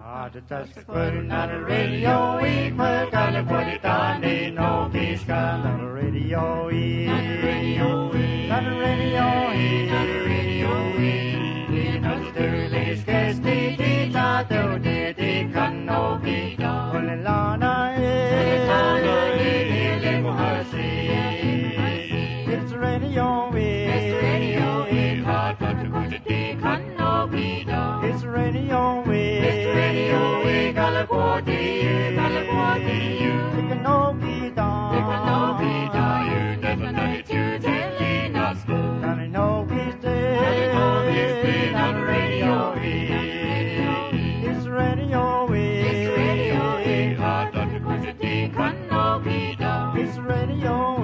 Just putting on the radio, we put on the put it on, ain't no peace come on the radio, on the radio, on the radio, on the radio, on the early scarce the out there, the can no be done. Only Lana is it's radio, it's radio, hard but to go to the can no be done. It's radio, it's radio, California, you can no be done. You can no be done. You never know it, you telling us. Can I know he's dead? On the radio, it's radio, it's radio, hard but to go to the can no be done. It's radio,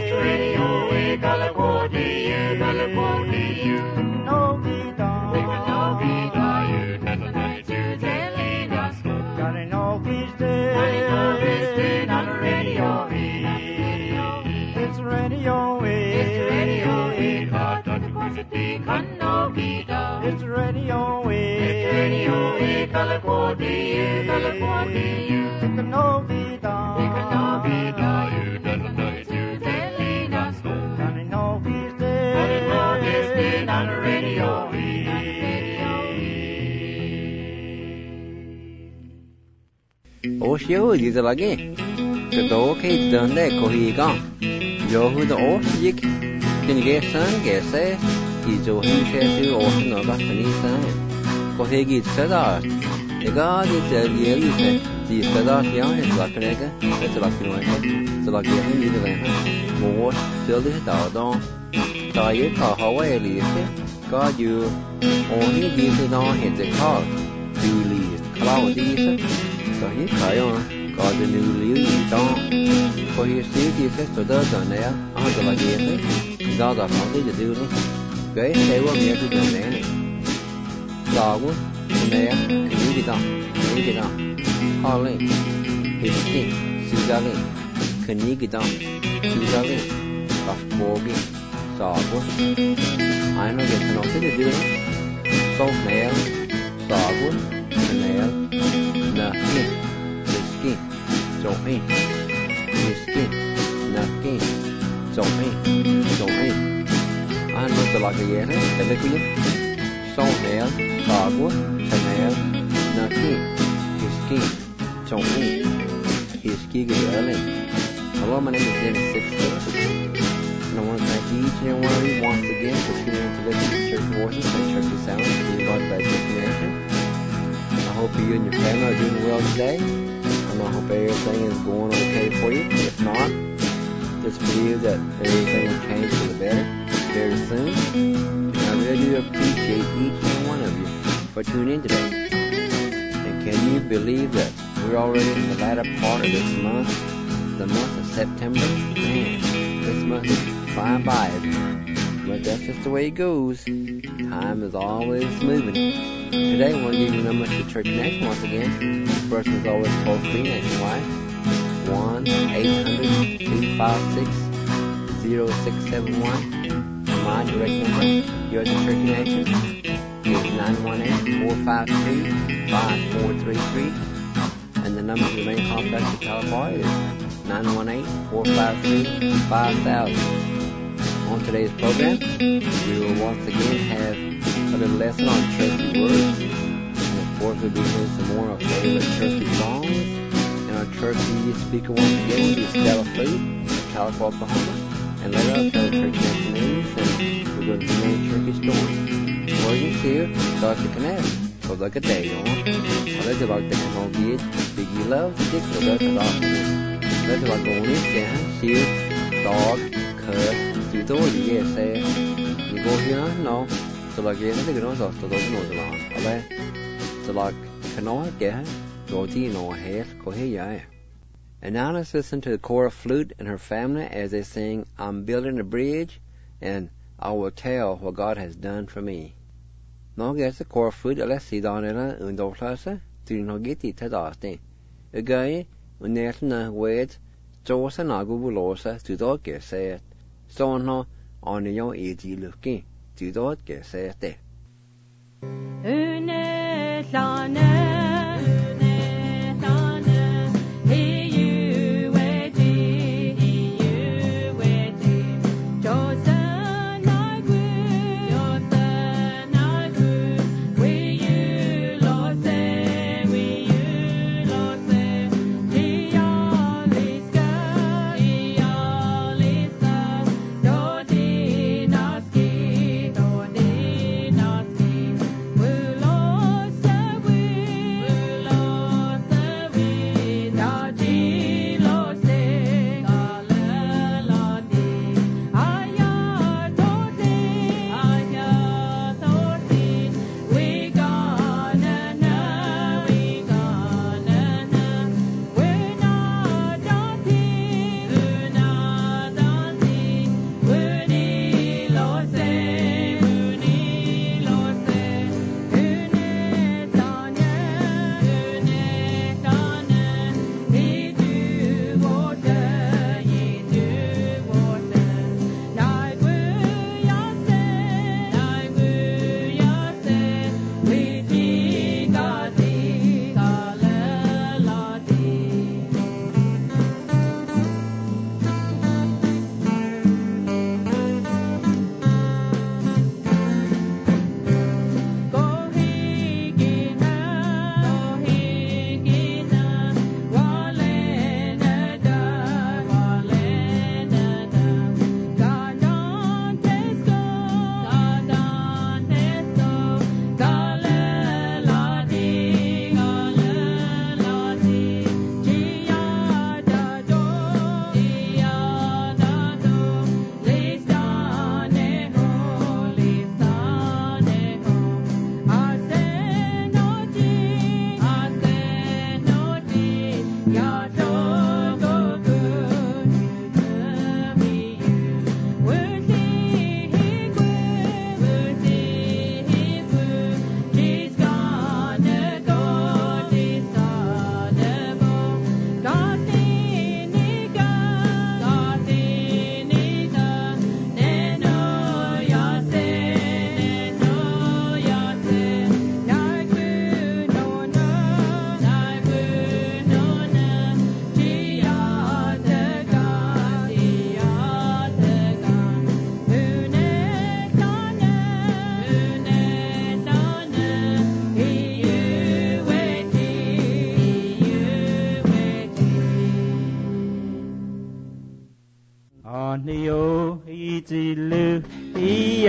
California, you can no be done. You can no be done. You never know it, you telling us. Can I know he's dead? On the radio, it's radio, hard but to go to the can no be done. It's radio, California, you can no be done. You can no be done. You never know it, you telling us. Can I know he's dead? On the radio. Oshio is a lagi. The dog is done there, Kohigan. Yo, the Oshik. Can you get sun? Guess eh? He's a Hinchu Ocean of Afghanistan. Kohegi said that. The God is a year. The Sadat young is like an egg. That's like the like getting you the land. More still is down. Diet car Hawaii. God, you only give it on hit the car. You leave cloudy. So he carry on, got the new leaf down. For his city sister does on there, under like this, got a money to do this. Great, they were near to the nanny. Dog, there, can you get on? Harley, his skin, Suzanne, can you get on? Suzanne, a foggy, Dog, I know get nothing to do it. So nail, Dog, nail. Nothing, whiskey, something, whiskey, nothing, something. I know the like a year, the liquid, so nail, cargo, nail, nothing, whiskey, something, whiskey, early. Hello, my name is Dennis Sixth, and I want to thank each and every one of you once again for tuning in to listen to Church Voices and Church Sound to God by Destination. I hope you and your family are doing well today, and I hope everything is going okay for you. If not, just believe that everything will change for the better very soon. And I really do appreciate each and one of you for tuning in today. And can you believe that we're already in the latter part of this month, the month of September? Man, this month is flying by, but that's just the way it goes. Time is always moving. Today, I want to give you numbers to Church Connection once again. This person is always toll-free nationwide. 1-800-256-0671. My direct number here at the Church Connection is 918-453-5433. And the number to the main complex in California is 918-453-5000. On today's program, we will once again have a little lesson on churchy words. And of course, we'll be hearing some more of our favorite churchy songs. And our churchy speaker once again will be Stella Fleet of Calico, Oklahoma. And later I'll tell the church connection news, and we're going to do many churchy stories. Or you see her, start to connect. So look at that, y'all. Let's about the canal gate. Big you love, stick to the doctor. Let's about going in there, shield, dog, cut. You thought you get say, you go here, no. So like you think nó rồi, tôi nói rồi, alright. So like cái nói kìa, rồi thì nó hết, có hết vậy. And now let's listen to the Cora Flute and her family as they sing, I'm building a bridge, and I will tell what God has done for me. Nó ghé the Cora Flute, let's see down there, in the class, to nó get it to that thing. Again, when there's no word, so what's an agubulosa to dog get said. So no, on the young age looking. Du dort gesäte. Une lane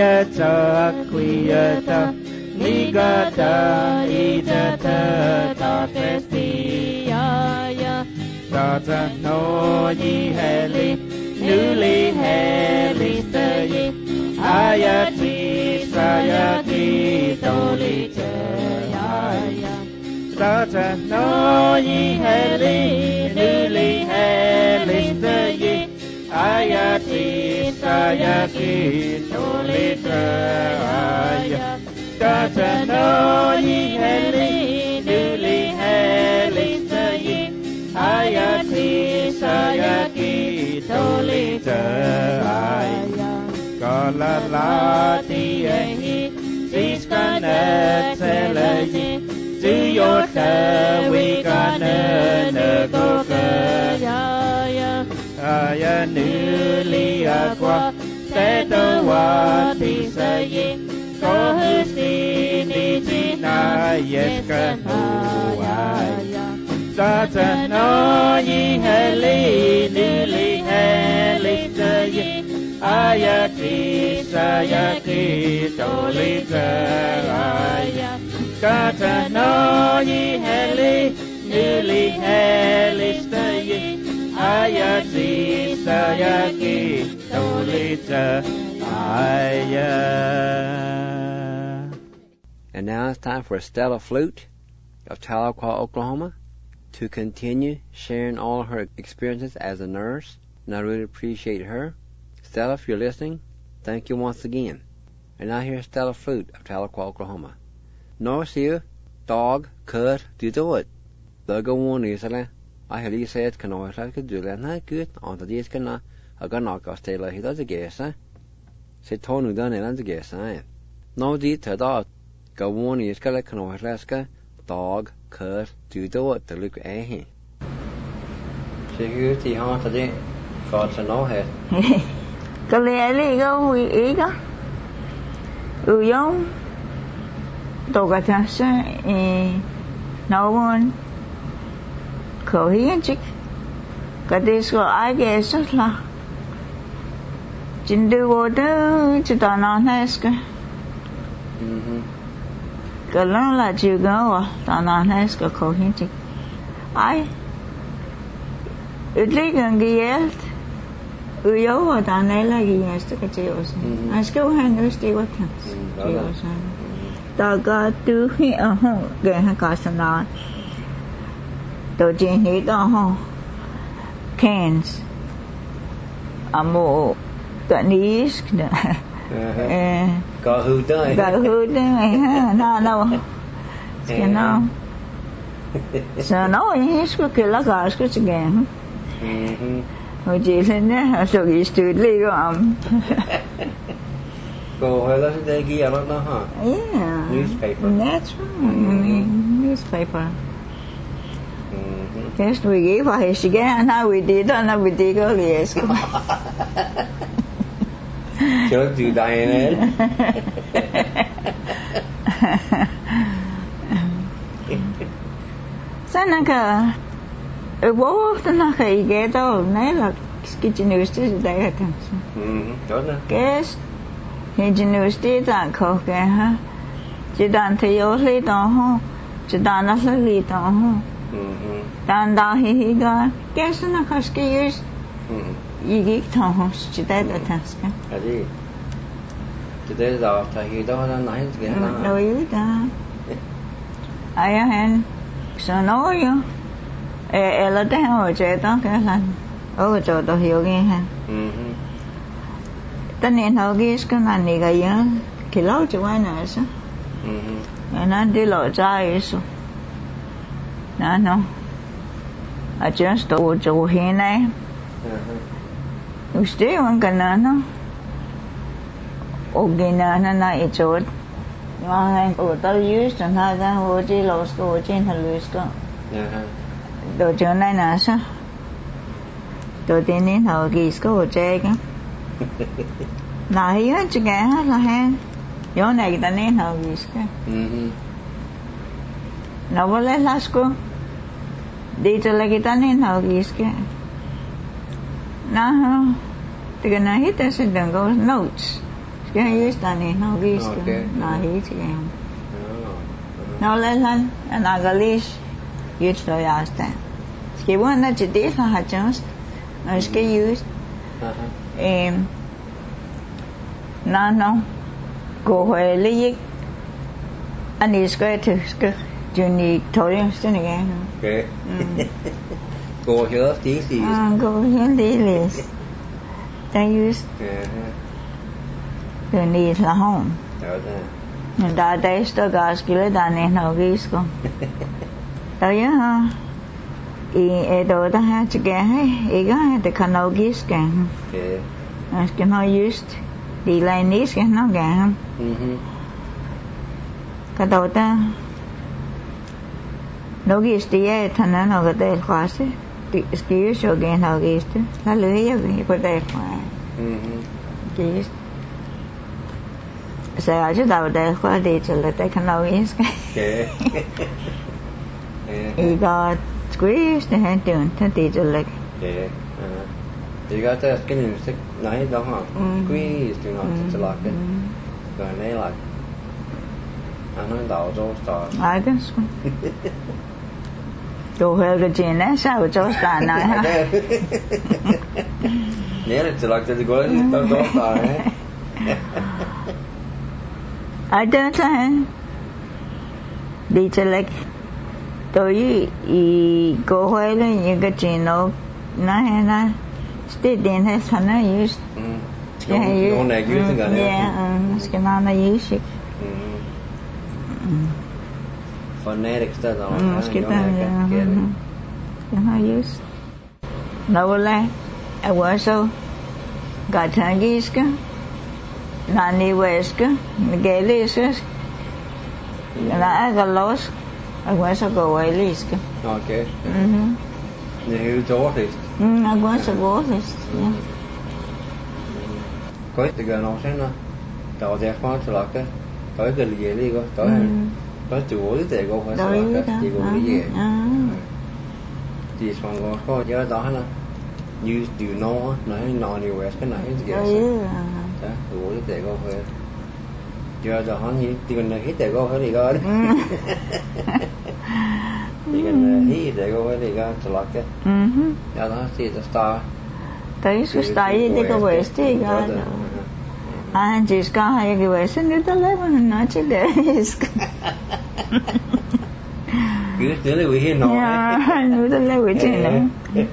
ayata quiyata nigata idata ta festiaya tata no ye heli newly heli staye ayati sayati dolitaya tata no ye heli newly heli staye ayati sayati dolitaya tata no ye heli newly heli staye ayati sayati dolitaya kala lati ehi siskana selayi tuyota wikana nagokaya aya nuli aqua tetawati sayi kohustini tina yeskanuaya tata no ye heli nuli heli sayi ayati sayati dolitaya tata no ye heli nuli heli sayi ayati sayati dolitaya. And now it's time for Stella Flute of Tahlequah, Oklahoma, to continue sharing all her experiences as a nurse, and I really appreciate her. Stella, if you're listening, thank you once again. And now here's Stella Flute of Tahlequah, Oklahoma. Nurse here, dog, cut, do it. The go one is I had he said, can I could do that? Not good. On the days can I got knock off Stella, he does a guess, eh? Said Tony done it, and a guess, eh? No, deed to dog. Go one is can I raska, dog, cut, do it, to look at him. Security haunt today. Got to know it. Cái lẽ có vui ý đó, giống tôi cả thằng sẽ nấu ăn, khẩu hiến chứ, cái đấy có ai ghé rất là, chính điều vô đó chỉ tao nói hết cái, cái đó là chịu gỡ tao nói hết cái khẩu hiến chứ, ai, ít lấy gần ghé. Yo var där nere i nästa kategori. Jag ska hänga just i vatten. Då går du här och går kassan. Då gen hit då cans. Amo tanis. Có hư tới. Ha, no. Ska no. Så no, jag ska killa gas ska igen. Hồi chị lên á, rồi chị stuột đi của Cô hay là sẽ ghi ở đó hả? Yeah. Newspaper. That's right. Newspaper. Yes, we gave her his again, now we did go, yes. Chớ từ đây nè. Sao nó cả bố nó khỉ ghé đâu nấy là cái university đây là thằng đó nè cái university đang khó cái ha chỉ đang thấy ở đây đó ha chỉ đang ở đây đó ha đang hi cái nó khó cái ý thằng chỉ đây là thằng cái gì chỉ đây là thầy đó nó nói cái nào đối đó ai hẹn sao nói vậy là cái hồi trẻ đó cái là ở chỗ đó hiểu nghe ha tất nhiên họ ghi cái này này cái gì cái lâu chứ ai nói sao nó đi lộ trái eso nó ở trên chỗ hiện nay usted un canano o ginana na chỗ ngang ở tao use chẳng hạn cái hồ chí lô số trên hà lưới đó đồ chỗ này là sao đồ tiền đến hồi kỳ có hồ chơi cái là hiếu chứ cả là ha chỗ này ta nên hồi kỳ cái nó có lấy lát cô đi cho lại kita nên hồi kỳ cái nó thì cái này hít sẽ đừng có notes Cái used là nè nó used là hít cái. Nó lên anh agalish used rồi asta. Cái bữa nó chỉ đi là hạt just. Nó cái used. Nó cô hồi lấy anh ấy sẽ thử cái Johnny thôi chứ này cái. Cô nhớ tí gì? Cô nhớ tí liền. They use the need la home. Da dai sto gas kile da ne no gisco. Da ya ha. E do da ha chige hai e ga de kano gisca. Okay. As can I used the line is can no ga. Ka do ta no gis die thana no ga de khase. Excuse yo ga no gis. La le ya ko de khwa. Gis. So I just out there for the to let they can know is. Okay. He got squeezed the hand doing to the leg. Okay. You got that skin stick nãy đó hả? Squeeze to not to lock it. Rồi nãy là anh nói đầu cho star. I guess. Đồ hơi cái chuyện này sao cho star này ha? Nhớ là chỉ là cái gì gọi là tao cho star ấy. I don't know. Đi chơi like tôi ý cô hỏi là những cái chuyện nó hay still đến hết thằng nó use. Nó này use cái này. Yeah, cái nó use. Phonetics đó rồi. Cái nó use. Nó là I was got thằng cái Nani Weska, Galicia, La Agalos, I was a go Liska. Okay. The huge artist. I was a artist, yeah. Có cái gần nó sẽ nó tao đẹp quá cho là cái tới cái gì đi có tới chủ yếu để có phải là cái gì cũng cái gì. Chỉ xong có nhớ đó là you do know nói nhiều West cái này cái gì. Đó, đủ để có phải giờ cho hắn gì thì cần hít để có phải đi coi thì cần hít để có phải đi coi cho lắc cái giờ đó thì the star tới số star gì để có West thì coi anh chỉ có hai cái West nữa đó lấy mà nói chứ để cứ tới lấy cái nó nữa đó lấy cái chuyện này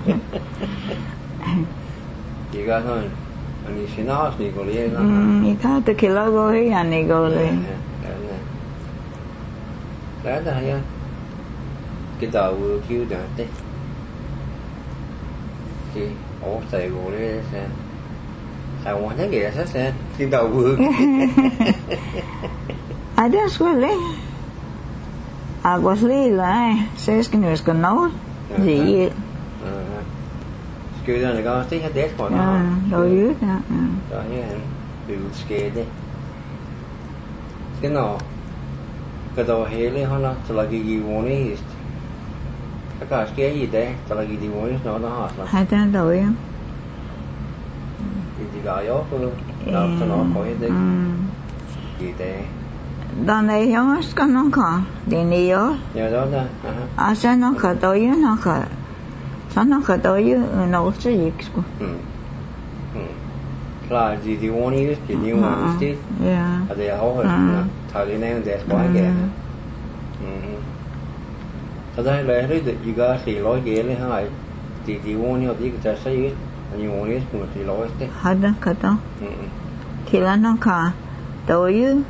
chỉ có thôi anh xin nói gì có lý đó. Ikaw to kilogo hi ani gole. Đó là hay cái đầu vừa kêu đã thế. Thì ổ sài gồ đấy sao? Sao mà thấy kìa sao sao? Cái đầu vừa. Ada suele. Aguas lila, says que no es con no. Sí. Kêu ra này có tí hết đét khỏi nó. Đôi dưới đó. Đó như anh biểu scared đấy. Cái nào cái đầu hệ lên họ cho là cái gì muốn ấy. Cái cái gì đấy cho là cái gì muốn nó hết là. Hai tên đôi á. Thì gọi gió phương đó cho nó khỏi hết đấy. Gì đấy. Đó này giống cái nó có để nhiều. Nhờ đó ra. Sao nó có đôi á nó có. Sao nó có đôi á nó sẽ gì cô. Là gì thì muốn ý thì nhiều mà chứ. Yeah. À thì hậu rồi. Thời điểm này để quá kìa. Thật ra là đấy thì có thì lối ghế lên hai thì muốn nhiều thì cái sẽ ít nhiều muốn ít cũng thì lối thế. Hết đó cái đó. Khi là nó có đôi á.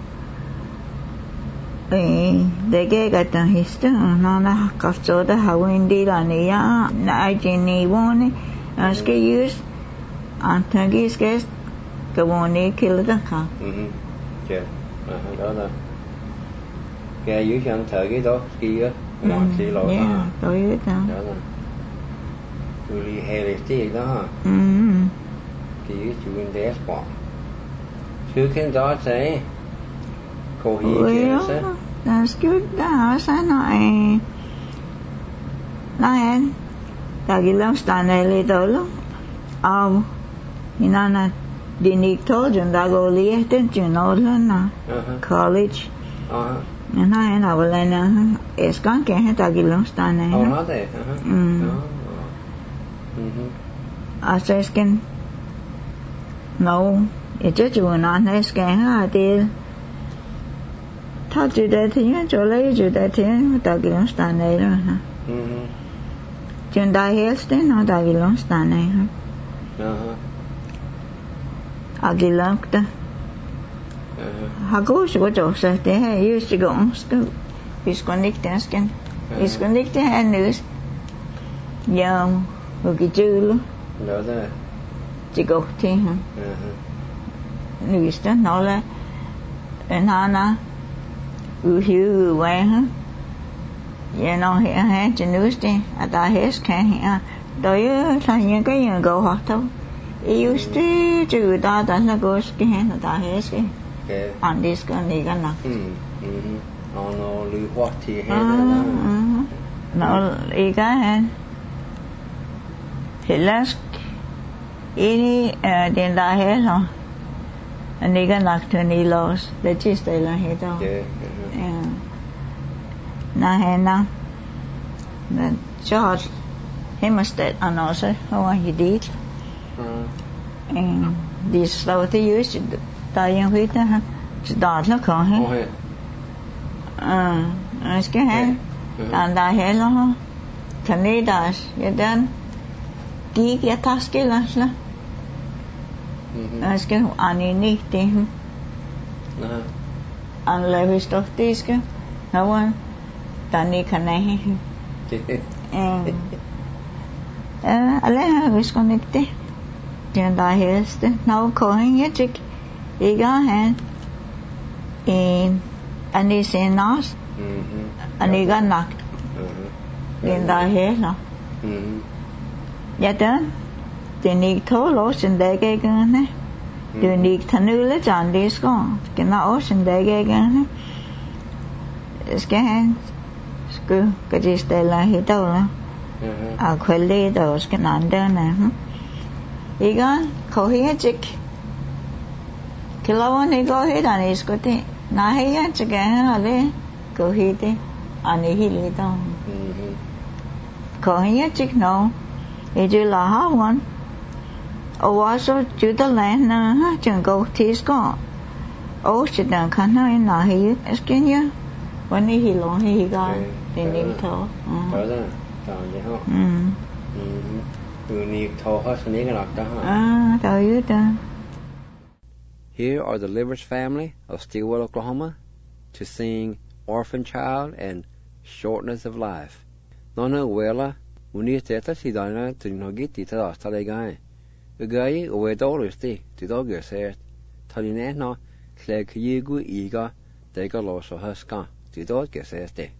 Để cái tầng hít nó là cấp số đó hậu in đi là này á là ai chỉ này muốn ấy cái use anh thằng cái muốn này kêu đó cả chưa đó là cái dưới chân thở cái đó kia á thì lỗi đó đối với đó là really hairy tí đó thì chú in there spot chú can đó say cô hi kia that's good đó sao nó tại vì lúc start này lấy tới lắm you know Dinik told you that go lieten you know na college. And I and I will learn es kan ke het agilon stane. Oh, not there. Asesken no, it just you not esken ha til. Thought you that you cho lấy you that you agilon stane ha. Chun da helste no agilon stane ha. Agilokta. Hagosh what also they used to go on school. He's connected He's connected and news. Young Hugijulu. No there. To go to him. News don't know that. And Hana Uhu Wang. You know, he had to news day at our house can hear. Do you try you go hot? He used to do that and the ghost can at our house. On this gun, he got knocked. Oh no, Lee what he had. No, he got he left any then the hair, and he got knocked when he lost the cheese they learned it all. Yeah. Now, the George, he must have also how he did. And this slow to use it. Tại vì huyết đó ha, đọt nó khó hết. Cái hết, đàn đại hết lo, thành đi đọt, vậy đến kí cái task cái là, cái anh đi đi, anh lại bị stop tí cái, nó vẫn, đàn đi khăn này, anh lại hơi bị connected, đàn đại hết, nó khó hết chứ. He got hand and he said nos and he got knocked in the head no yet then they need to ocean they get again they need to know the John this gone can the ocean they get again scan school cái gì đây là hết đâu à khơi lê đâu cái nạn đơn này he got khâu hết chick Kilawan ni go hit ani iskote na heya chagahan ale go hit ani hili to ko heya chik no e ju la ha one o waso ju the land na ha chang go tis go o chidan kana na heya skinya when he long he got in ning to đó là vậy không từ niệm thọ hết cái này đó ha rồi đó. Here are the Livers family of Stilwell, Oklahoma, to sing Orphan Child and Shortness of Life. Nona Wela, Uniteta Sidana to Nogiti to Talagai. The guy away dollarsti to dogger said, Talinetno, Clegg Yigu Ega, Dega Loso Huska, to dogger says they.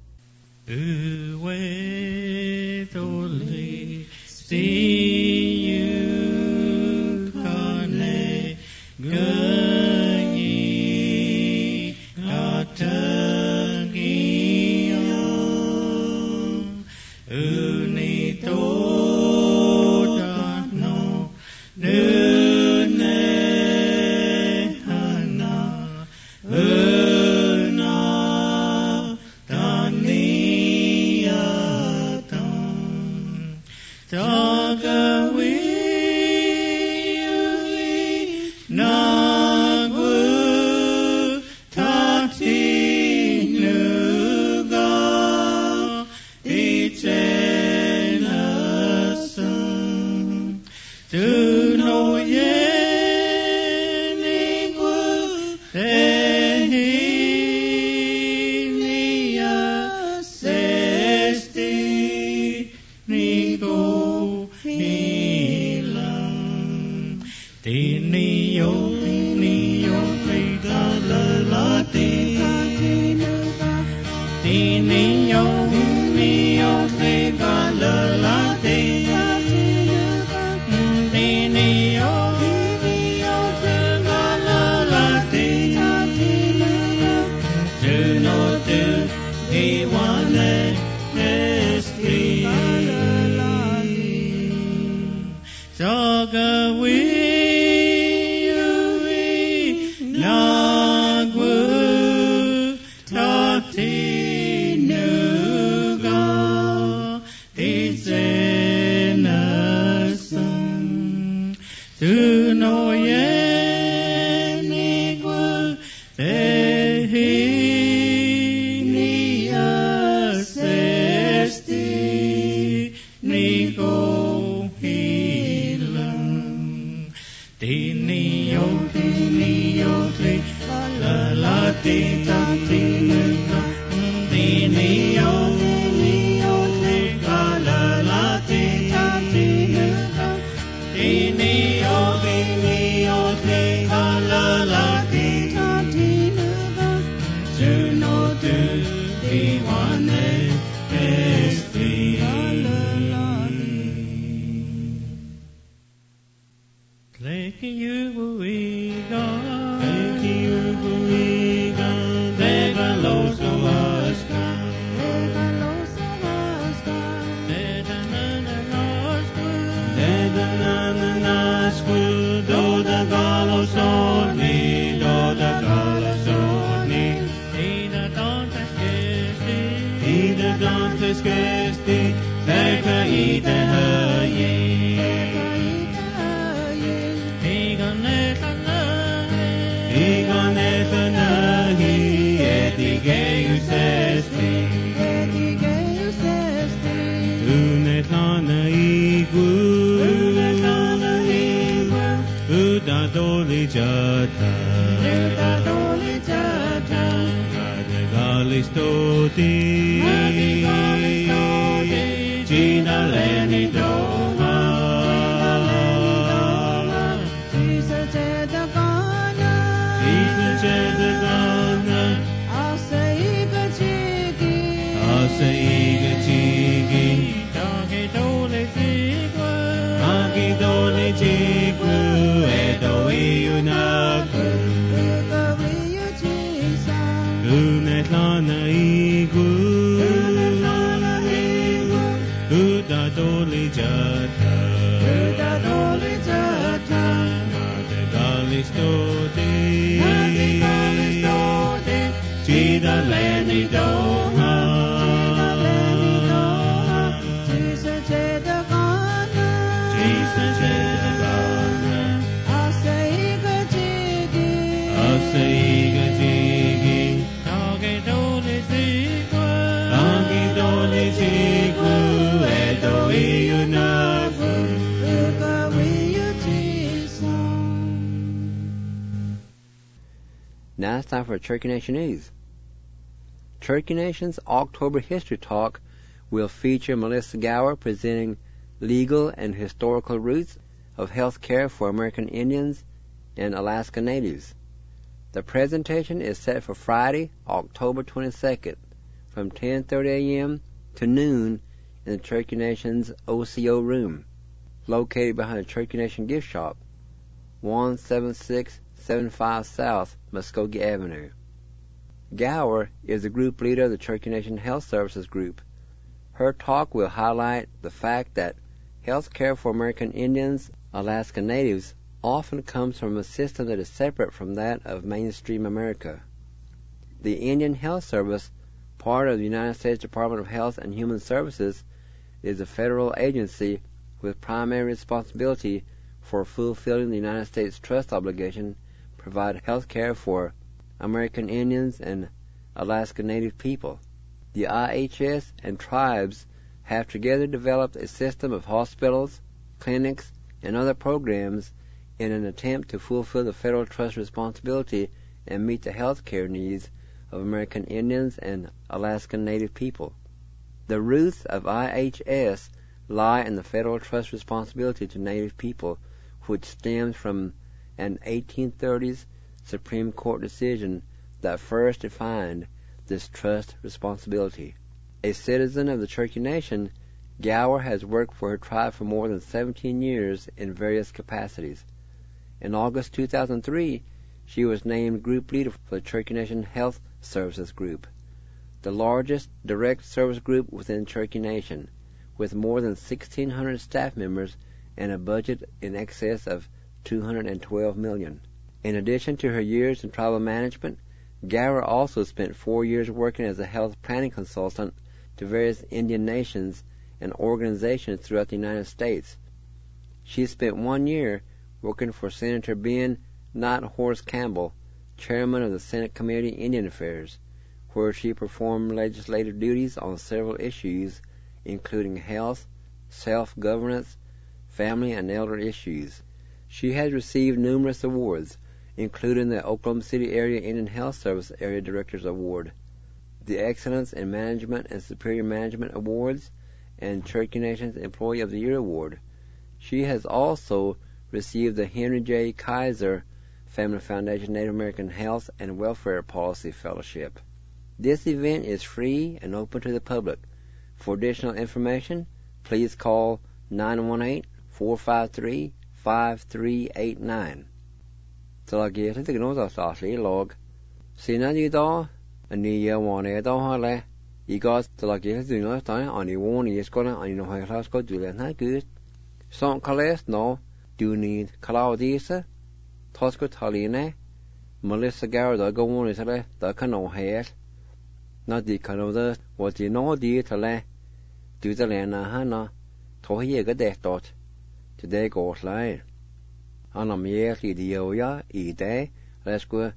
Uwe Doli, see you, Kane, good. Saga we Now it's time for Cherokee Nation News. Cherokee Nation's October History Talk will feature Melissa Gower presenting legal and historical roots of health care for American Indians and Alaska Natives. The presentation is set for Friday, October 22nd, from 10:30 a.m. to noon in the Cherokee Nation's OCO room, located behind the Cherokee Nation gift shop, 17675 South Muskogee Avenue. Gower is the group leader of the Cherokee Nation Health Services Group. Her talk will highlight the fact that health care for American Indians, Alaska Natives, often comes from a system that is separate from that of mainstream America. The Indian Health Service, part of the United States Department of Health and Human Services, is a federal agency with primary responsibility for fulfilling the United States trust obligation to provide health care for American Indians and Alaska Native people. The IHS and tribes have together developed a system of hospitals, clinics, and other programs in an attempt to fulfill the federal trust responsibility and meet the health care needs of American Indians and Alaska Native people. The roots of IHS lie in the federal trust responsibility to Native people, which stems from an 1830s Supreme Court decision that first defined this trust responsibility. A citizen of the Cherokee Nation, Gower has worked for her tribe for more than 17 years in various capacities. In August 2003, she was named group leader for the Cherokee Nation Health Services Group, the largest direct service group within Cherokee Nation, with more than 1,600 staff members and a budget in excess of $212 million. In addition to her years in tribal management, Gower also spent 4 years working as a health planning consultant to various Indian nations and organizations throughout the United States. She spent 1 year working for Senator Ben Not Horace Campbell, chairman of the Senate Committee on Indian Affairs, where she performed legislative duties on several issues, including health, self-governance, family and elder issues. She has received numerous awards, including the Oklahoma City Area Indian Health Service Area Directors Award, the Excellence in Management and Superior Management Awards, and Cherokee Nation's Employee of the Year Award. She has also received the Henry J. Kaiser Family Foundation Native American Health and Welfare Policy Fellowship. This event is free and open to the public. For additional information, please call 918-453-5389. Talagiet the Gnosa Sasli log. Sina you do, and you want it all le. You got Talagiet do not time on you won't is gonna on you know how to do that good. Some colors no, do need Claudisa, Tosco Taline, Melissa Garda go on is le, the cano hair. Not the canoe, what you know, dear Tale, do the lena hana, Tohi a death dot. Today goes line. On a mere idioya, day, let's go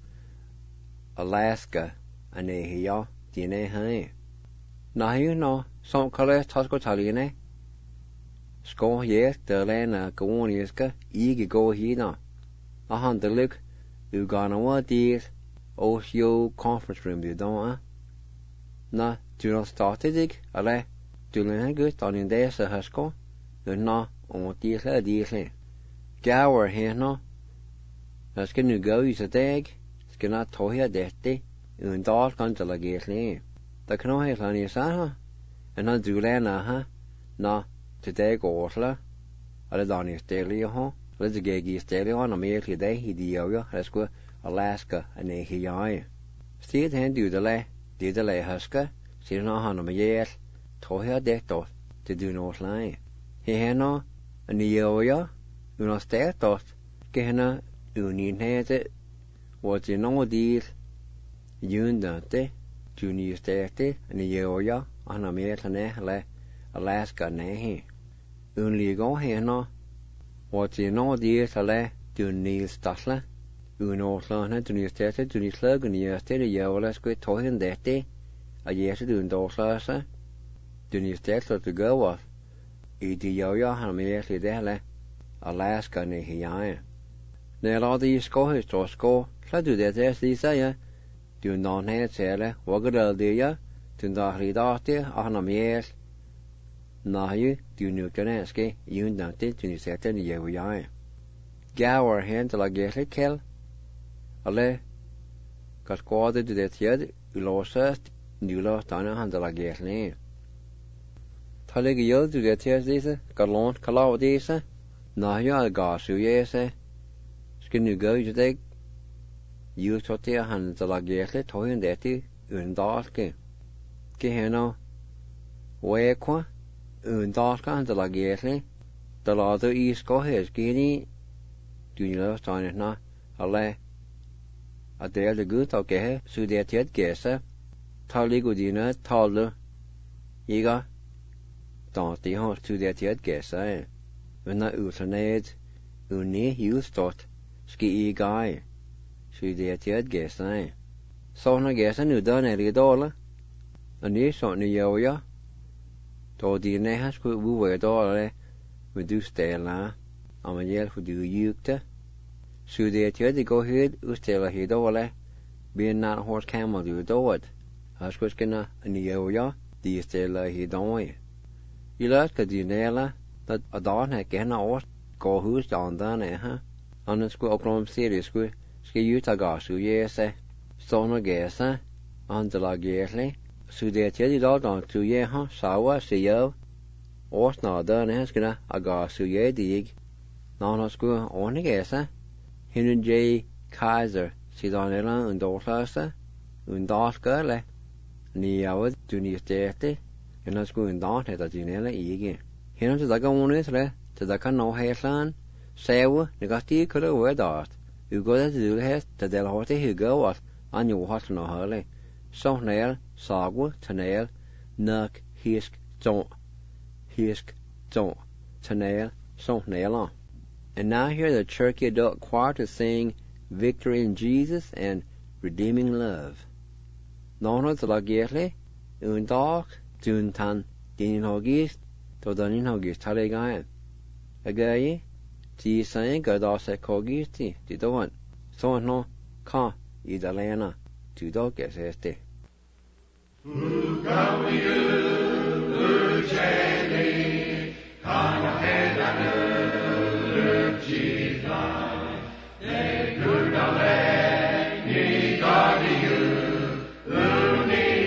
Alaska, and a here, Dine High. Now you know, some colors Tosco Taline. Score yes, the lena go on iska, eager go here. A hundred look, you gonna what dears, Osio conference room, you don't, Na, do not start it, ale, do not good on in there, so husko, no, on dearly. Gower here, no. As can you go use a dag, skin toya dirty, and dark until I get lane. The canoe has on your son, and not do lana, na, today go orla, or the Donny Staley, let's get ye Staley on a merely day, he deoya, let's go Alaska, and a he. Still hand do the lay. Did the lay husker, see no on a year, told her death dot to do no line. He had no, and the yoya, you know, stare dot, Gehna, you need it, what you know, deal, you don't, junior stare, and the yoya, on a mere le, Alaska nehe. Only go here no, what you know, dear, le, do Neil Stussler. Uno slana to new state to new slug and year state a year quit tohin that day. A year to do in doslasa. To new state to go off. Edi yoya hammerly dele. Alaska ne hiya. There all these scores to score. Shall do that as these say. Do not have sele. Wagger dear. To the redate on a meres. Now you do new caneske. You don't to new state in the year. Gower hand till I get it kill. Ale, got squadded to that yet, you lost you lost on a hundred like gas name. Talig yield to that yes, this, got launched calow this, now you are gas, you yes, skin you go, you take, you tot the hundred like gas, toy and datty, dark. Geheno, where qua, dark hundred like gas, the lather east go his guinea, do you lost on it now, ale. A there the good okay, so that yet guess, Tally good dinner, taller. Yiga, don't the horse to that yet guess, When I alternate, uni you start, ski guy, so that yet guess, So I guess I knew done $80. And you saw the yoya. Told the nehas could woo $1, we do stay la, I'm a yell who do you. So that you go ahead, you still a $1, being not a horse camel do it. As was gonna in the area, do you still a $1? You like the dinella that a dog had getting a go who's down there, On the school of serious school, ski you to go, so yes, so no guess, on the log yearly. So that you dog on 2 years, sour, see you. Or not done, has gonna a go, so ye dig. Non school on the guess, Henry J. Kaiser, Sidonella and Dorslasa, and Dorska, Niawa, Junior State, and let's go in Dort at the Genella Ege. Henry to the Gonis, to the Cano Hairland, Sawa, Negati could have wear Dort. You go to do has the Delhorte who go off on your hot no hurley. So nail, Sagwa, Tanail, Nuck, Hisk, Don't, Tanail, so nail on. And now hear the Cherokee Adult Choir to sing Victory in Jesus and Redeeming Love. Nono to la gerle, un dog, dun tan, dinin hogist, to danin hogist talegayan. Agaye, ti sang gadase cogisti, ti doan. So no, ka, idalena, tu doges este. Ni God you,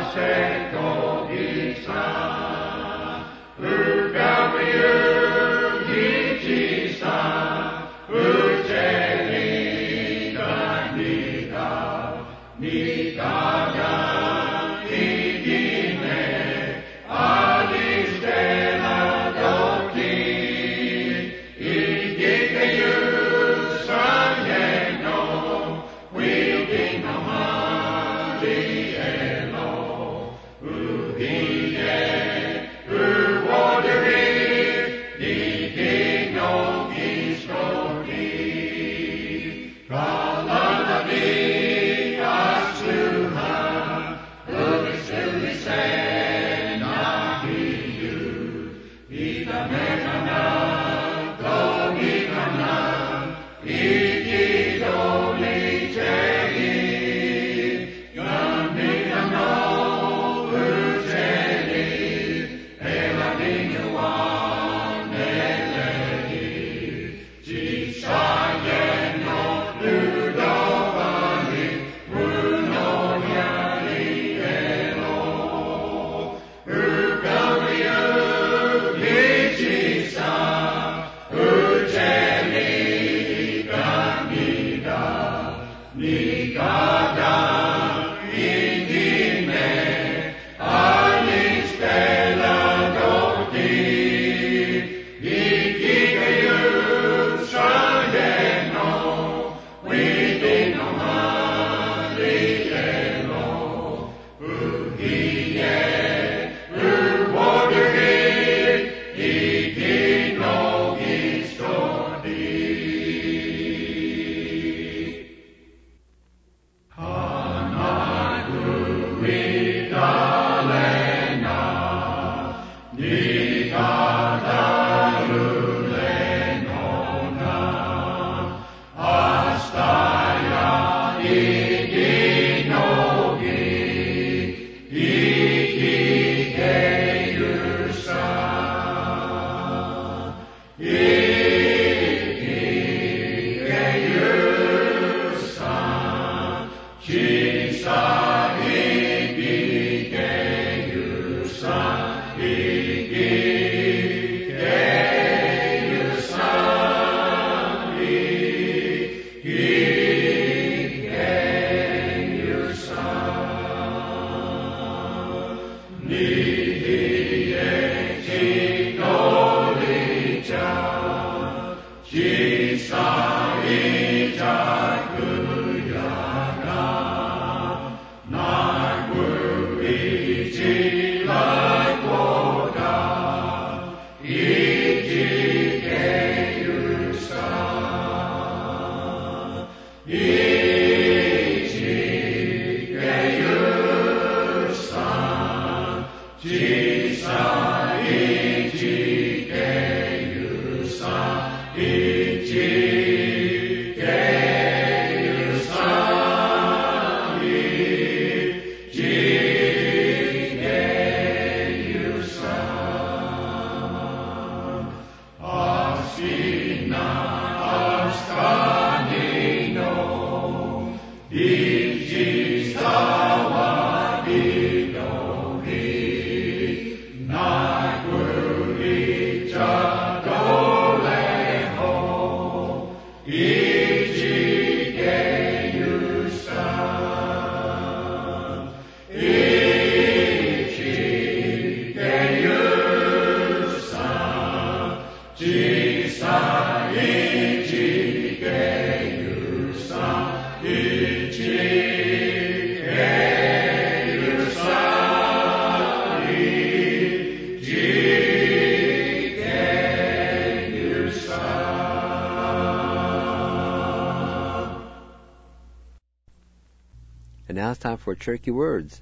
Now it's time for Cherokee Words.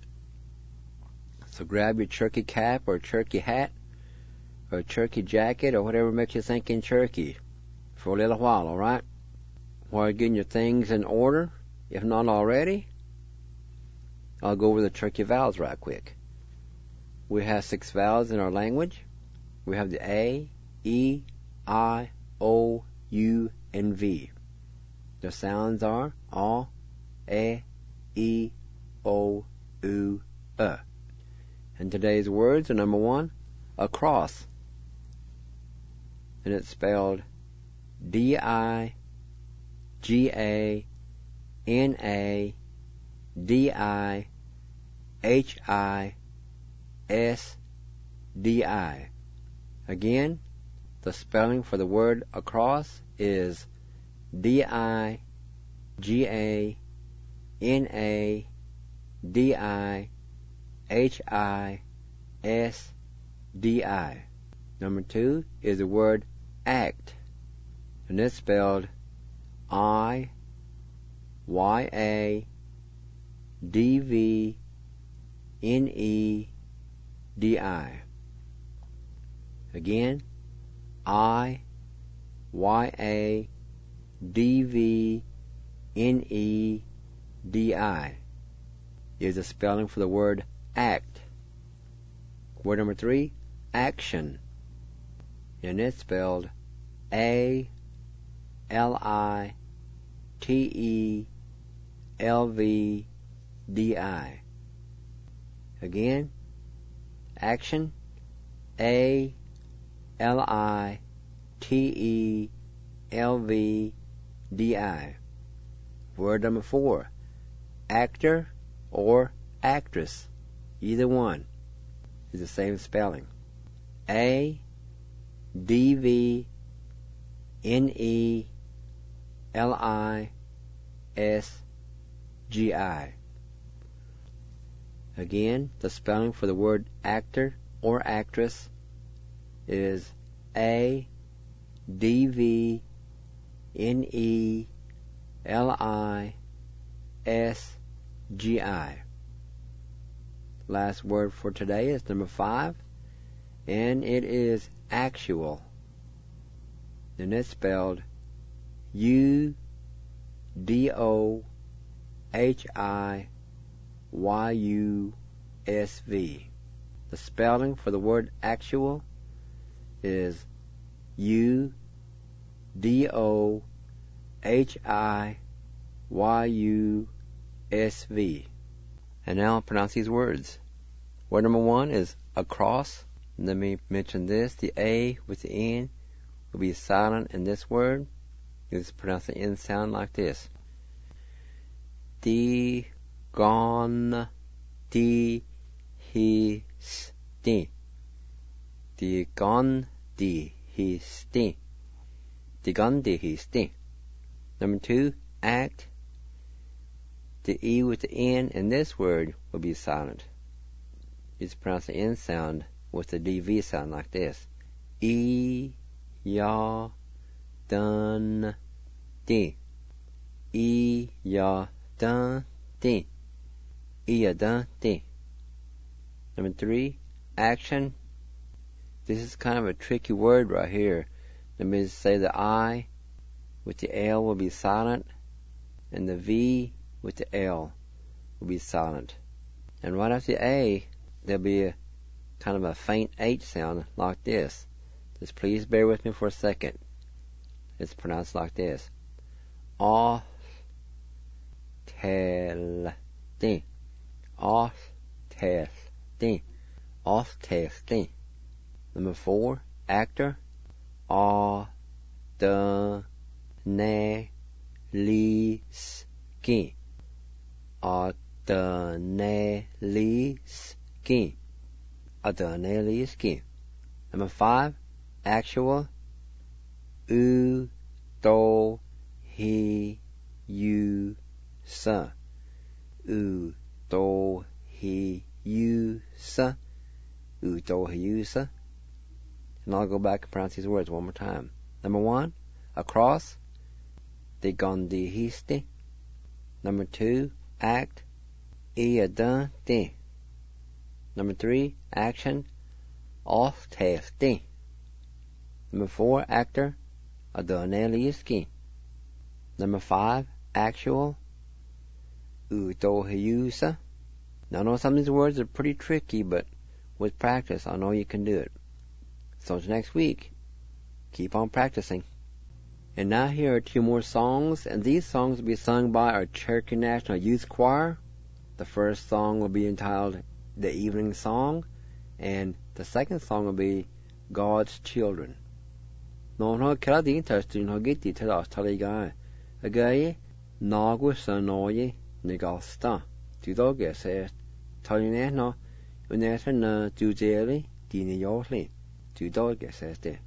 So grab your Cherokee cap or Cherokee hat or Cherokee jacket or whatever makes you think in Cherokee for a little while, all right? While you're getting your things in order, if not already, I'll go over the Cherokee vowels right quick. We have 6 vowels in our language. We have the A, E, I, O, U, and V. The sounds are A, E, O, U, And today's words are number 1, across. And it's spelled D-I-G-A-N-A-D-I-H-I-S-D-I. Again, the spelling for the word across is D-I-G-A-N-A-D-I-H-I-S-D-I. Number 2 is the word act, and it's spelled I-Y-A-D-V-N-E-D-I. Again, I-Y-A-D-V-N-E-D-I is the spelling for the word act. Word number 3, action, and it's spelled A-L-I-T-E-L-V-D-I. Again, action, A-L-I-T-E-L-V-D-I. Word number 4, actor or actress, either one is the same spelling. A-D-V-N-E-L-I-S-G-I. Again, the spelling for the word actor or actress is A-D-V-N-E-L-I-S-G-I. Last word for today is number 5, and it is actual. And it's spelled U-D-O-H-I-Y-U-S-V. The spelling for the word actual is U-D-O-H-I-Y-U-S-V. And now I'll pronounce these words. Word number 1 is across. And let me mention this. The A with the N will be silent in this word. You just pronounce the N sound like this. Di-gon, di-hi-sti. Di-gon, di-hi-sti. Di-gon, di-hi-sti. Number 2, act. The E with the N in this word will be silent. You just pronounce the N sound with the DV sound like this. E-ya-dun-di. E-ya-dun-di. E-ya-dun-di. Number 3, action. This is kind of a tricky word right here. Let me just say the I with the L will be silent, and the V with the L will be silent. And right after the A, there'll be a kind of a faint H sound like this. Just please bear with me for a second. It's pronounced like this. Off-tel-di. Off-tel-di. Off-tel-di. Number 4, actor. A-d-ne-li-ski. A-d-ne-li-ski. A-d-ne-li-ski. Number 5, actual. U-do-hi-you-sa. U-do-hi-you-sa. U-do-hi-you-sa. And I'll go back and pronounce these words one more time. Number 1, across. Di-gon-di-hi-sti. Number 2, act. I-ya-dun-di. Number 3, action. Off-tel-di. Number 4, actor. A-dun-ne-li-ski. Number 5, actual. U-do-hi-you-sa. Now I know some of these words are pretty tricky, but with practice I know you can do it. So until next week, keep on practicing. And now here are 2 more songs, and these songs will be sung by our Cherokee National Youth Choir. The first song will be entitled The Evening Song, And the second song will be God's Children. No no kradin testin ho gitti teras taliga. Agaye nagu sanoye negasta. Tudoge says taline no uneta na jujeli dini yosli. Tudoge says de.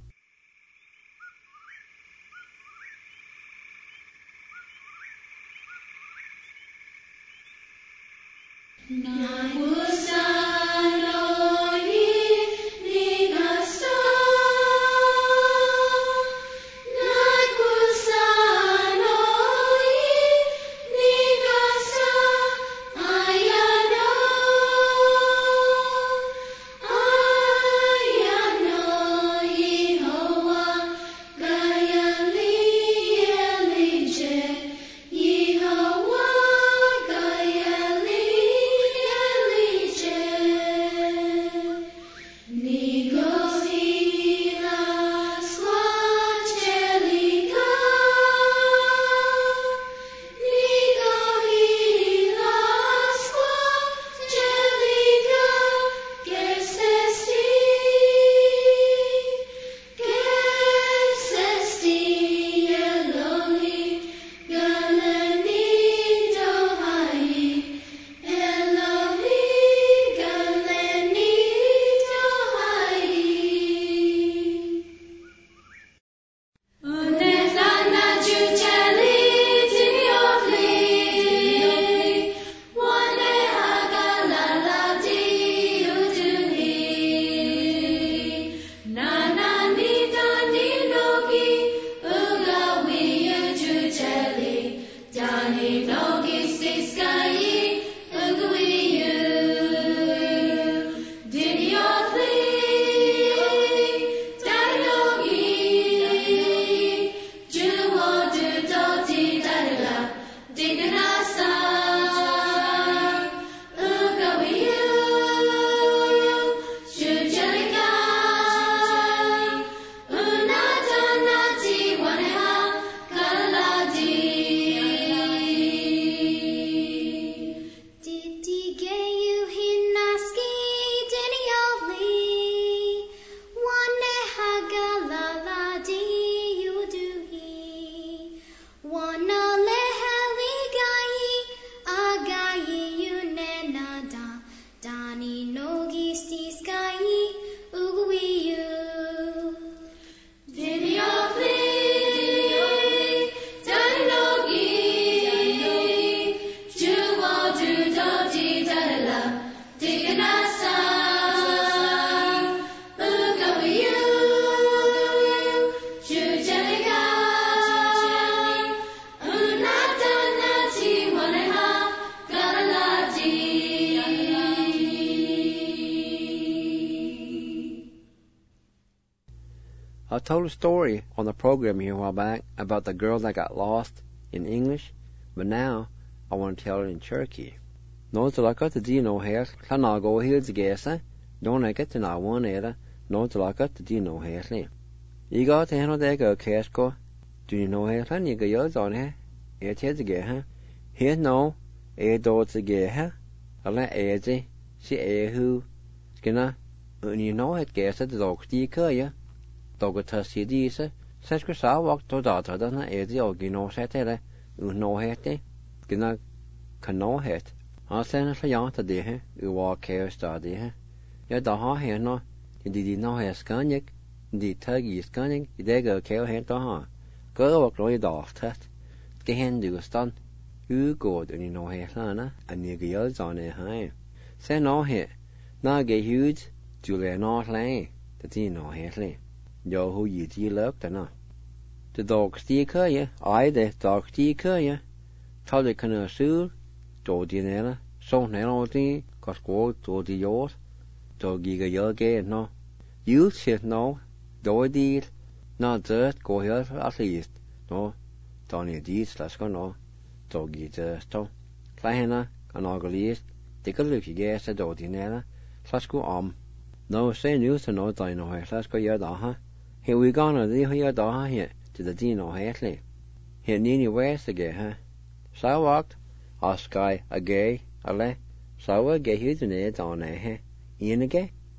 I told a story on the program here a while back about the girl that got lost in English, but now I want to tell it in Cherokee. No talaka to dino hair, kana go here to gesa, don't I get to na one era, no talaka to dino hair. You got to handle that go casco, do you know hair, and you go yours on her, it here to get her. Here no, do to get her, a la azy, she who, skinna, and you know it gesa the dog sticker ya. Dogata sidisa, Saska walk to data than a diogino setele, no hete, gina cano het. I send a young to dehe, you walk care study. Yet the ha here no, did no hair scanic, the tuggy scanning, they go care head to ha. Go walk loy dog test. Gehen do stun, you good and you know hair lana, and you girls on a high. Say no here, now get huge, Julia not lay, the dino hair. Yo who you do look to the dog sticker ya, I the dog sticker ya. Tell the can assume, do dinner, so now the cause go to the yours, dog giga your gay no. You shit no, do deal, not just go here at least, no, don't you deeds, let's go no, doggy just to. Klahena, an ogleast, take a look, you guess a do dinner, let's go No, say news to no dino here, let's go your daha. Here we gonna leave here daha here to the dino hatley. Here nearly west again, huh? So walked, a sky, a gay, a le, so a gay here to need on a he, in a gay.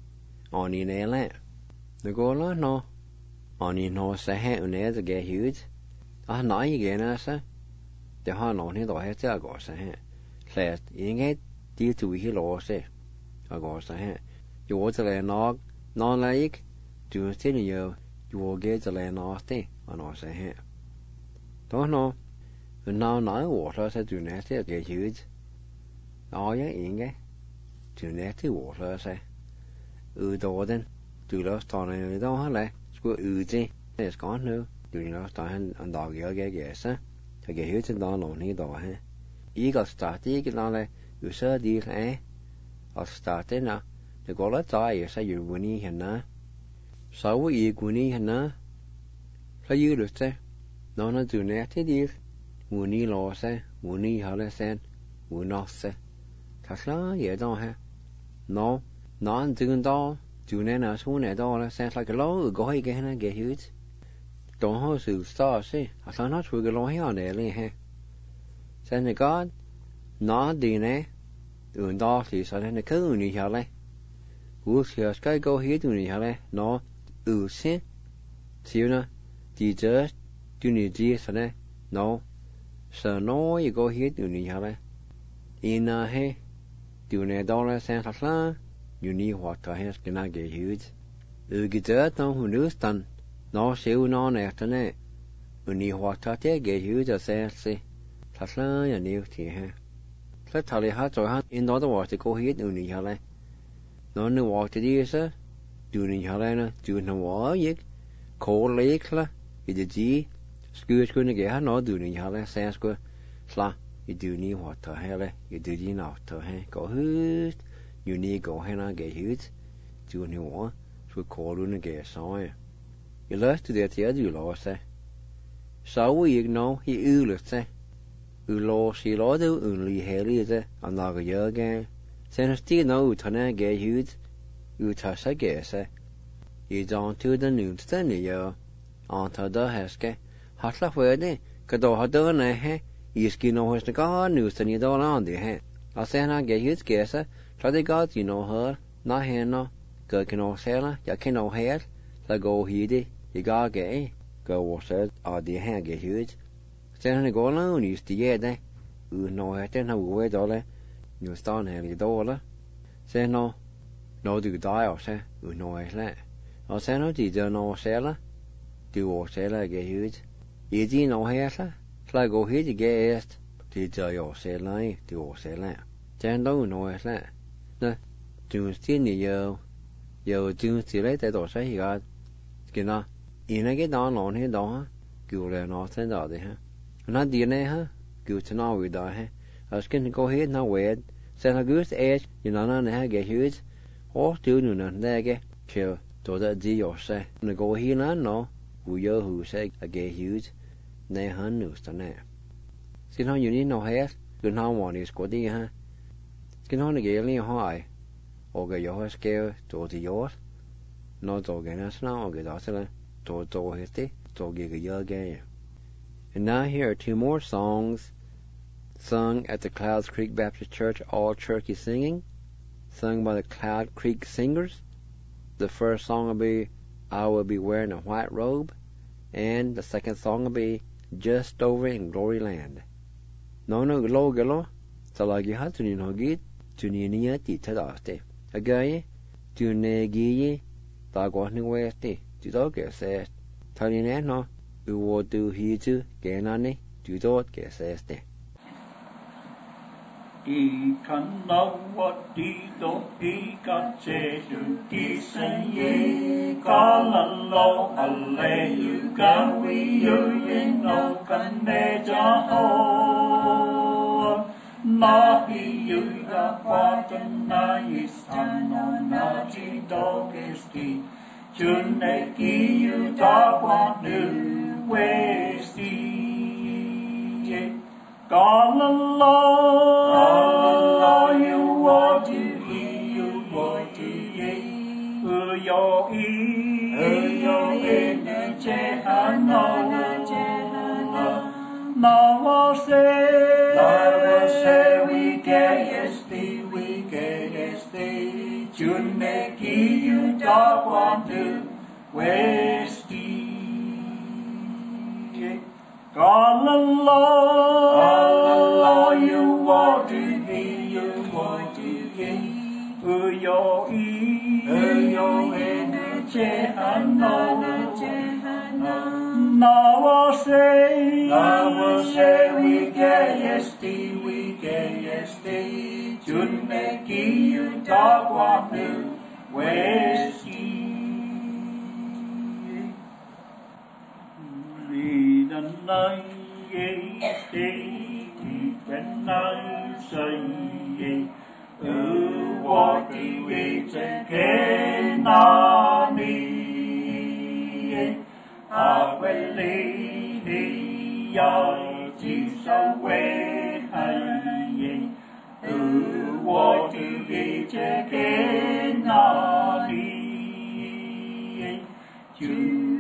Oni nè lẹ. Nó gọi là nó. Oni nó sẽ hệ nè cho cái hữu. Nói gì cái nữa sao? Để họ nói thì tôi hết sẽ gọi sẽ hệ. Là những cái tiêu chú ý lo sẽ. Gọi sẽ hệ. Dù cho là nó lấy chú sẽ nhiều. Dù cái cho là nó sẽ. Nó sẽ hệ. Đó nó. Nó nói của tôi sẽ chú nè sẽ cái hữu. Đó những cái. Chú nè thì của tôi sẽ. Đó đến. Từ đó tao này đó hết lại. Của chứ. Để có nữa. Từ đó tao anh đọc cái sao. Cái hiểu trên đó nổi này đó ha. Ý có start cái nó là sơ đi là ở start thế nào. Để có lẽ tại sao yêu quân đi hả na. Sao yêu quân đi hả na. Sao yêu được thế. Nó từ nét thế đi. Quân đi lo xe. Quân đi hả là sen. Quân nó xe. Thật là vậy đó ha. Nó từ đó. Từ nét nào xuống này đó là sen là cái lỗ gọi cái này cái hiểu. Đó họ sự sao chứ, sao nó chịu cái lối họ này liền ha. Xem này có nó đi nè, đó thì sao này cứ như thế này, sẽ cái câu hết như thế này, nó sẽ, xíu nữa, thì giờ như thế này, nó sẽ nói câu hết như thế này, in ha, điều này đó là xem thật là, như thế hoặc là hết cái nào cái hiểu, cái giờ nó không được tan. Nó xíu nó nè thế này, nhiều hoạt động thế cái hiểu cho xe, thật là nhiều thì ha. Thế thằng này hát rồi hát, in đó đó thì có hết nhiều như này. Nó nếu hoạt thì đi sao, nhiều như này nè, nhiều nó quá vậy, khó lấy là, cái gì, cứ này cái hát nó nhiều như này, xe cứ, là, cái nhiều như hoạt động hay là, cái gì nào thở hay, có hết, nhiều như có hay là cái hết, nhiều như quá, rồi khó luôn cái sao ấy. I løst til det jeg du la seg. Så jeg nå I ulet seg. Ulo si la det unli helig det, an lager jøge. Sen sti nå utane ge hud, uta seg ge seg. I dan tu den utstende gjør, anta da heske. Hatla føde, kado ha dørne he, iski nå hos det ga utstende da landi he. A sen ha ge hud ge seg, så det ga du nå hør, na henne, gøk nå sela, jeg kan nå her, la gå hidi. I got gay, go was it, or the hand get huge. Sen I go alone, used to get there. No, I didn't have a way dollar. You start having a dollar. Sen no do die or say, no, I let. Or sen no, did no seller? Do or seller get huge. You did no hair, fly go here to get asked. Did your seller, do or seller. Sen no, I let. No, do still the yo, do still let that or say he got. Cái nào, ý cái đó nó thế đó, kiểu là nó thế đó đấy ha, nó đi này ha, kiểu thế nào vậy đó ha, ở cái có hết nó về, xem là good age, như nó này ha cái huge, hoặc tiêu nữa nè cái, kiểu tôi đã gì ở xe, nó có hết nó, vui giờ hú xe cái huge, này hơn nữa sao nè, xin hỏi như nó hết, cứ nào mà đi có đi ha, cái nó này cái liên hỏi, ở cái gió scale, tôi thì gió. No toge national or gedasela to hete toge ge. And now here are two more songs sung at the Clouds Creek Baptist Church all turkey singing, sung by the Cloud Creek Singers. The first song will be I Will Be Wearing a White Robe, and the second song will be Just Over in Glory Land. No gelo so like you had to know git to ni ti tadaste. Again to ne gi ta có những người thì chỉ đó cái xe thay nên nó ưu tư hi chứ cái nào này chỉ đó cái xe đấy đi khăn lâu vật đi tốt đi cắt chế được đi sinh ye cả lần lâu alle yêu cả quý yêu yên lâu cần để cho hồn na hi yêu đã qua chân na istan na chỉ đó cái gì chun này kí yêu đã qua nữ quê si cả lần lâu yêu vô chữ yêu vô chữ yo i ne che hano na se we get yes we get yes Junne kiu da kwantu westi. Galala you want to be, you want to be. Uyo enu chehana. Nawa say we gayesti. Junne kiu da kwantu westi. Lead when I say, what do we take in me? I will lead you away. What do we take in me? You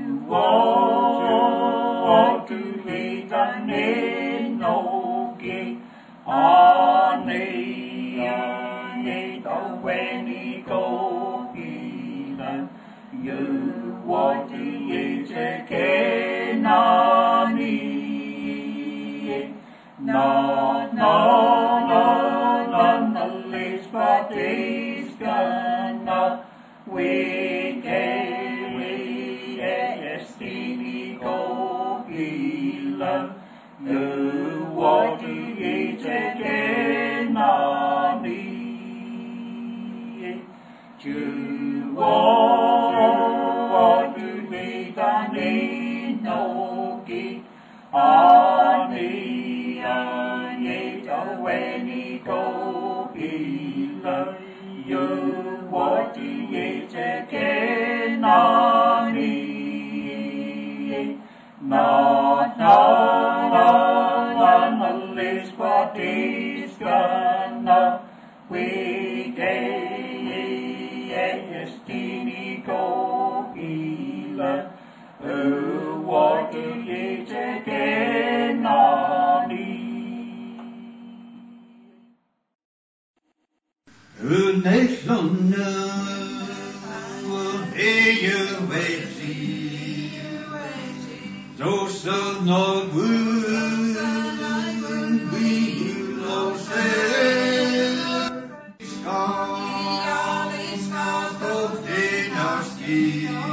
want to be done in no gate. Ani the when he go healing. You want to eat again. Ani no, the least but it's gonna we go healing. You want to eat again, Ani. You want to be done in no gate. Ani, when he go healer. You want to eat again, Ani. No, the least but is gonna we destiny go healer. What do you take in Ani? The nation will hear you waiting. Those are not wound, we will say, scars of dynasty,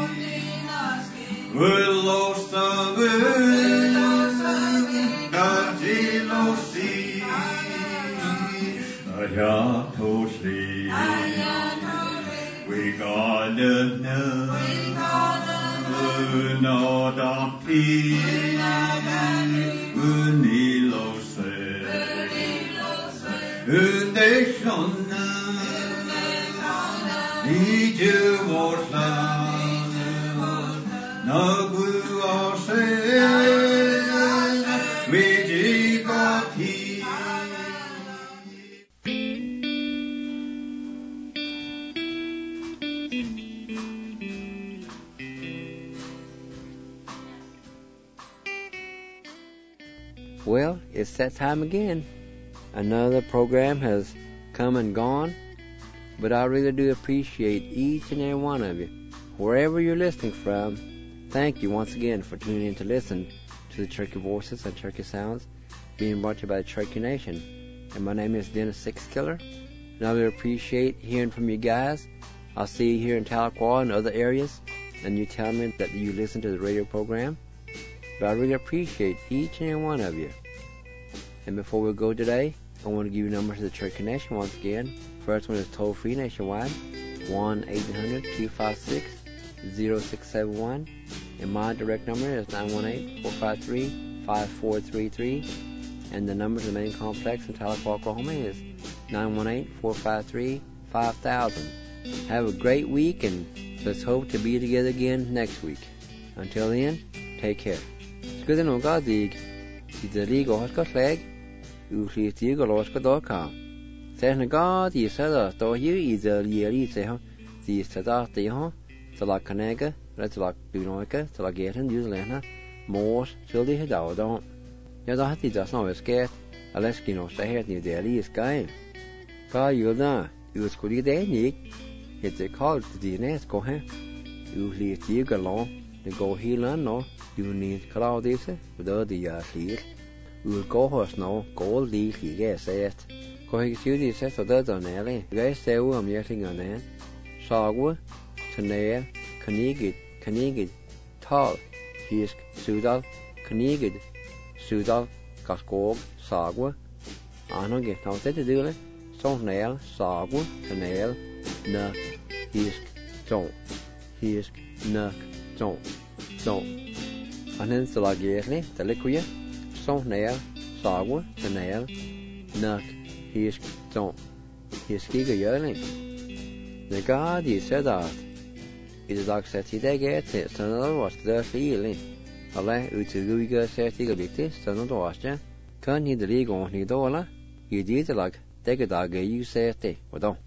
will lost the wind, that will see, Ayatoshi, we gotta know. Unadampi, unilose, undeshona, nijuosla, naguase, vijigati. Well, it's that time again. Another program has come and gone, but I really do appreciate each and every one of you. Wherever you're listening from, thank you once again for tuning in to listen to the Cherokee Voices and Cherokee Sounds being brought to you by the Cherokee Nation. And my name is Dennis Sixkiller, and I really appreciate hearing from you guys. I'll see you here in Tahlequah and other areas, and you tell me that you listen to the radio program. But I really appreciate each and every one of you. And before we go today, I want to give you numbers to the Cherokee Nation once again. First one is toll-free nationwide, 1-800-256-0671. And my direct number is 918-453-5433. And the number to the main complex in Tahlequah, Oklahoma is 918-453-5000. Have a great week, and let's hope to be together again next week. Until then, take care. Good and Gadig, the League of Slag, you see the Eagle.com. Saying God, you said that you either yearly say, the Sada, the la Canega, let's like Dunoika, to la get in New Zealand, Morse, till the head out. Yadati does not escape, unless you know, say, near the early sky. God, you'll know, you was good day, Nick. it's called the DNA go he you leave the galon the go heal no you need cloud this without the clear you go horse no go the he said go he see this so that on ele guys say we am yelling on it saw tane kanigid tall he is sudal kanigid sudal kaskog sagwa ano get now that do it so nail sagwa nail na he is na so anen salagierli telekuya so nail sagwa nail na he is giga yearling the god he said that it is like that he get it so no was the feeling alla utuga certiga bitte så no då kan ni det gå ni då alla you did like take a dog you say it